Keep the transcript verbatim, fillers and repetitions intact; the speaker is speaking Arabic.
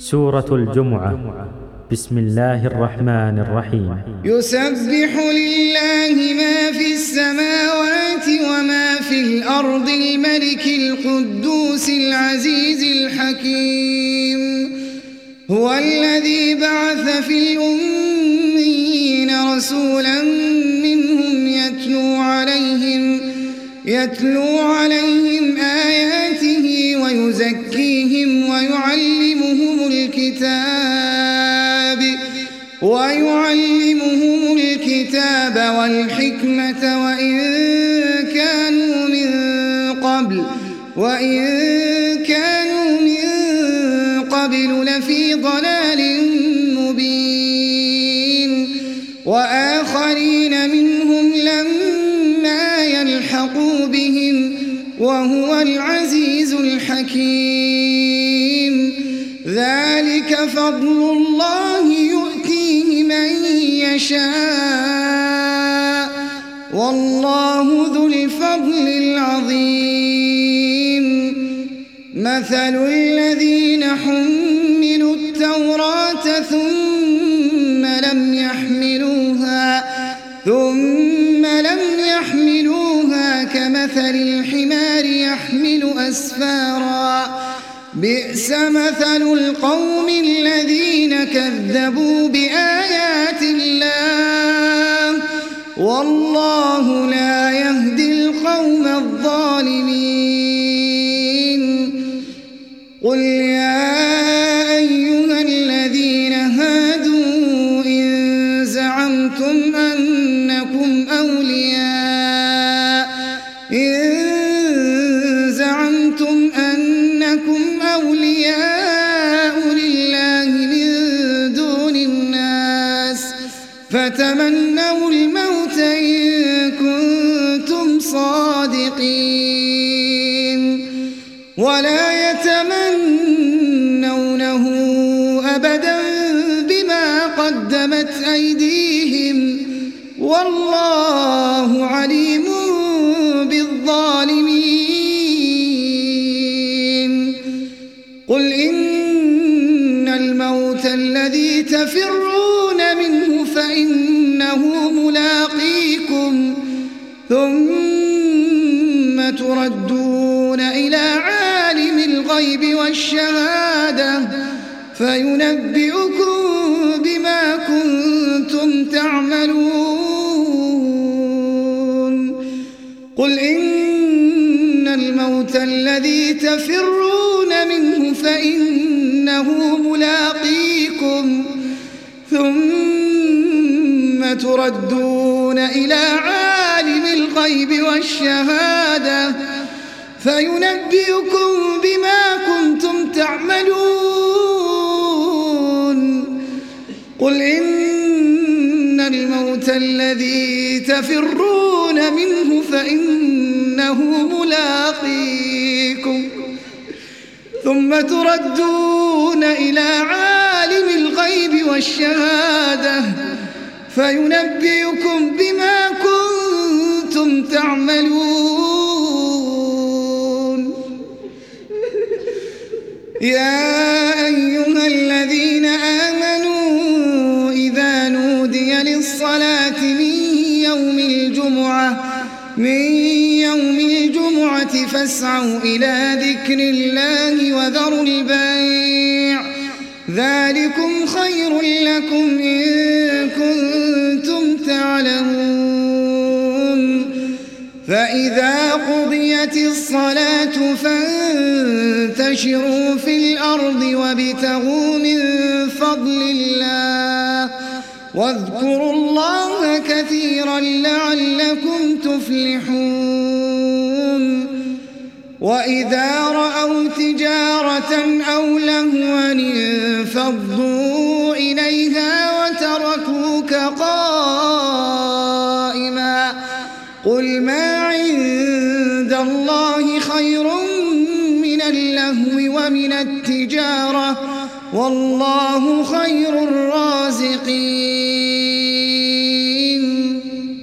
سورة الجمعة. بسم الله الرحمن الرحيم. يسبح لله ما في السماوات وما في الأرض الملك القدوس العزيز الحكيم. هو الذي بعث في الأميين رسولا منهم يتلو عليهم يتلو عليهم آياته ويزكيهم ويعلمهم الكتاب ويعلمهم الكتاب والحكمة وإن كانوا من قبل وإن كانوا من قبل لفي ضلال مبين. وآخرين منهم لما يلحقوا بهم وهو العزيز الحكيم. ذلك فضل الله يؤتيه من يشاء والله ذو الفضل العظيم. مثل الذين حملوا التوراة ثم لم يحملوها ثم لم يحملوها كمثل الحمار يحمل أسفارا بئس مثل القوم الذين كذبوا بآيات الله والله لا يهدي القوم الظالمين. قل يا أيها الذين هادوا إن زعمتم أنكم أولياء إن زعمتم أنكم أولياء لله من دون الناس فتمنوا الموت إن كنتم صادقين ولا يتمنونه أبدا بما قدمت أيديهم والله عليم بالظالمين. قل إن الموت الذي تفرون منه فإنه ملاقيكم ثم تردون إلى عالم الغيب والشهادة فينبئكم بما كنتم تعملون. قل إن الموت الذي تفرون منه فإنه ملاقيكم ثم تردون إلى عالم الغيب والشهادة فينبئكم بما كنتم تعملون. قل إن الموت الذي تفرون منه فإنه ملاقيكم ثم تردون إلى عالم الغيب والشهادة فينبئكم بما كنتم تعملون. يا أيها الذين آمنوا إذا نودي للصلاة من يوم الجمعة من يوم الجمعة فاسعوا إلى ذكر الله وذروا البيع ذلكم خير لكم إن كنتم تعلمون. فإذا قضيت الصلاة فانتشروا في الأرض وابتغوا من فضل الله واذكروا الله كثيرا لعلكم تفلحون. وإذا رأوا تجارة أو لهوا انفضوا إليها وتركوك قائما قل ما عند الله خير من اللهو ومن التجارة والله خير الرازقين.